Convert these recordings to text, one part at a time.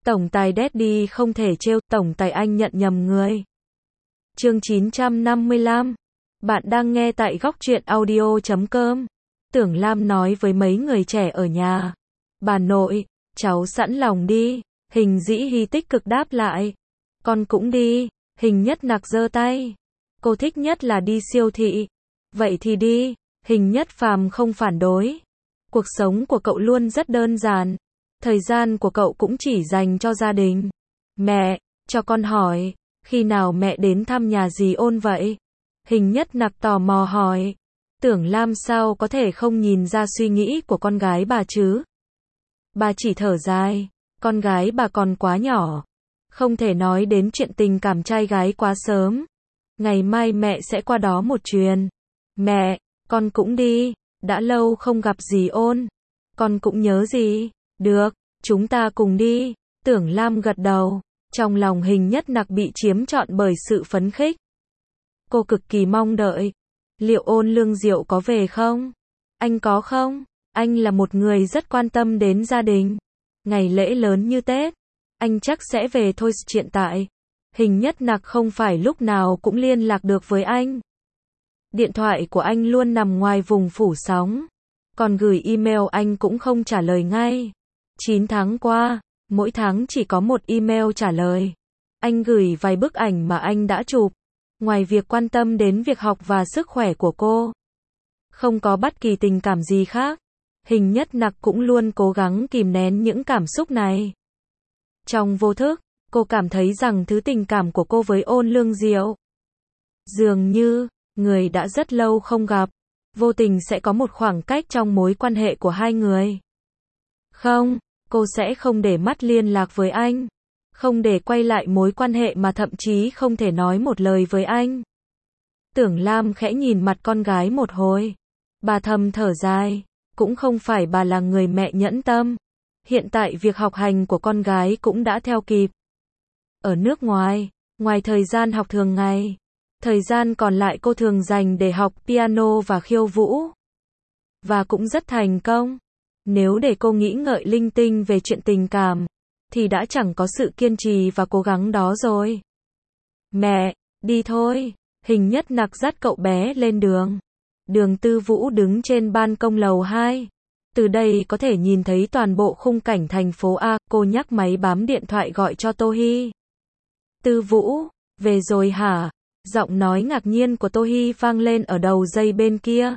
Tổng tài Daddy không thể trêu, tổng tài anh nhận nhầm người. Chương 955. Bạn đang nghe tại góc truyện audio.com. Tưởng Lam nói với mấy người trẻ ở nhà. Bà nội, cháu sẵn lòng đi. Hình Dĩ Hy tích cực đáp lại. Con cũng đi. Hình Nhất Nặc giơ tay. Cô thích nhất là đi siêu thị. Vậy thì đi. Hình Nhất Phàm không phản đối. Cuộc sống của cậu luôn rất đơn giản. Thời gian của cậu cũng chỉ dành cho gia đình. Mẹ, cho con hỏi, khi nào mẹ đến thăm nhà dì Ôn vậy? Hình Nhất Nặc tò mò hỏi. Tưởng Lam sao có thể không nhìn ra suy nghĩ của con gái bà chứ? Bà chỉ thở dài, con gái bà còn quá nhỏ. Không thể nói đến chuyện tình cảm trai gái quá sớm. Ngày mai mẹ sẽ qua đó một chuyến. Mẹ, con cũng đi, đã lâu không gặp dì Ôn. Con cũng nhớ dì. Được, chúng ta cùng đi. Tưởng Lam gật đầu. Trong lòng Hình Nhất Nặc bị chiếm trọn bởi sự phấn khích. Cô cực kỳ mong đợi. Liệu Ôn Lương Diệu có về không? Anh có không? Anh là một người rất quan tâm đến gia đình. Ngày lễ lớn như Tết, anh chắc sẽ về thôi. Hiện tại, Hình Nhất Nặc không phải lúc nào cũng liên lạc được với anh. Điện thoại của anh luôn nằm ngoài vùng phủ sóng. Còn gửi email anh cũng không trả lời ngay. 9 tháng qua, mỗi tháng chỉ có một email trả lời. Anh gửi vài bức ảnh mà anh đã chụp. Ngoài việc quan tâm đến việc học và sức khỏe của cô, không có bất kỳ tình cảm gì khác. Hình Nhất Nặc cũng luôn cố gắng kìm nén những cảm xúc này. Trong vô thức, cô cảm thấy rằng thứ tình cảm của cô với Ôn Lương Diệu, dường như, người đã rất lâu không gặp, vô tình sẽ có một khoảng cách trong mối quan hệ của hai người. Không, cô sẽ không để mắt liên lạc với anh. Không để quay lại mối quan hệ mà thậm chí không thể nói một lời với anh. Tưởng Lam khẽ nhìn mặt con gái một hồi. Bà thầm thở dài. Cũng không phải bà là người mẹ nhẫn tâm. Hiện tại việc học hành của con gái cũng đã theo kịp. Ở nước ngoài, ngoài thời gian học thường ngày, thời gian còn lại cô thường dành để học piano và khiêu vũ. Và cũng rất thành công. Nếu để cô nghĩ ngợi linh tinh về chuyện tình cảm, thì đã chẳng có sự kiên trì và cố gắng đó rồi. Mẹ, đi thôi. Hình Nhất Nặc dắt cậu bé lên đường. Đường Tư Vũ đứng trên ban công lầu 2. Từ đây có thể nhìn thấy toàn bộ khung cảnh thành phố A. Cô nhắc máy bám điện thoại gọi cho Tô Hy. Tư Vũ, về rồi hả? Giọng nói ngạc nhiên của Tô Hy vang lên ở đầu dây bên kia.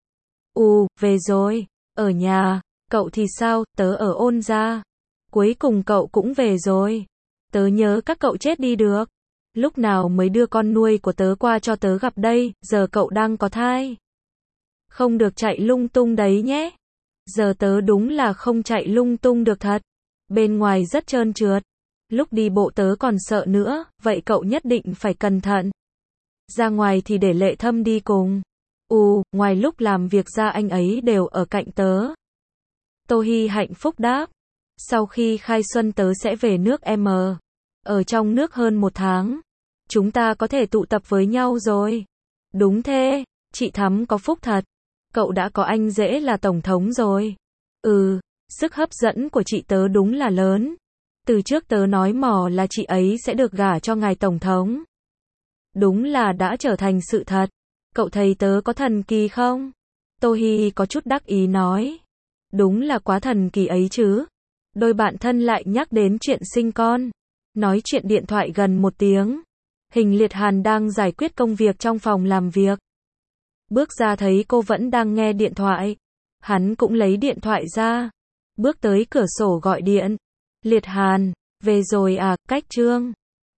Về rồi. Ở nhà. Cậu thì sao? Tớ ở Ôn gia. Cuối cùng cậu cũng về rồi. Tớ nhớ các cậu chết đi được. Lúc nào mới đưa con nuôi của tớ qua cho tớ gặp đây? Giờ cậu đang có thai. Không được chạy lung tung đấy nhé. Giờ tớ đúng là không chạy lung tung được thật. Bên ngoài rất trơn trượt. Lúc đi bộ tớ còn sợ nữa, vậy cậu nhất định phải cẩn thận. Ra ngoài thì để Lệ Thâm đi cùng. Ngoài lúc làm việc ra anh ấy đều ở cạnh tớ. Tô Hy hạnh phúc đáp. Sau khi khai xuân tớ sẽ về nước M. Ở trong nước hơn 1 tháng. Chúng ta có thể tụ tập với nhau rồi. Đúng thế, chị Thắm có phúc thật. Cậu đã có anh rể là tổng thống rồi. Sức hấp dẫn của chị tớ đúng là lớn. Từ trước tớ nói mò là chị ấy sẽ được gả cho ngài tổng thống. Đúng là đã trở thành sự thật. Cậu thấy tớ có thần kỳ không? Tô Hy có chút đắc ý nói. Đúng là quá thần kỳ ấy chứ. Đôi bạn thân lại nhắc đến chuyện sinh con. Nói chuyện điện thoại gần 1 tiếng. Hình Liệt Hàn đang giải quyết công việc trong phòng làm việc. Bước ra thấy cô vẫn đang nghe điện thoại. Hắn cũng lấy điện thoại ra. Bước tới cửa sổ gọi điện. Liệt Hàn, về rồi à? Cách Trương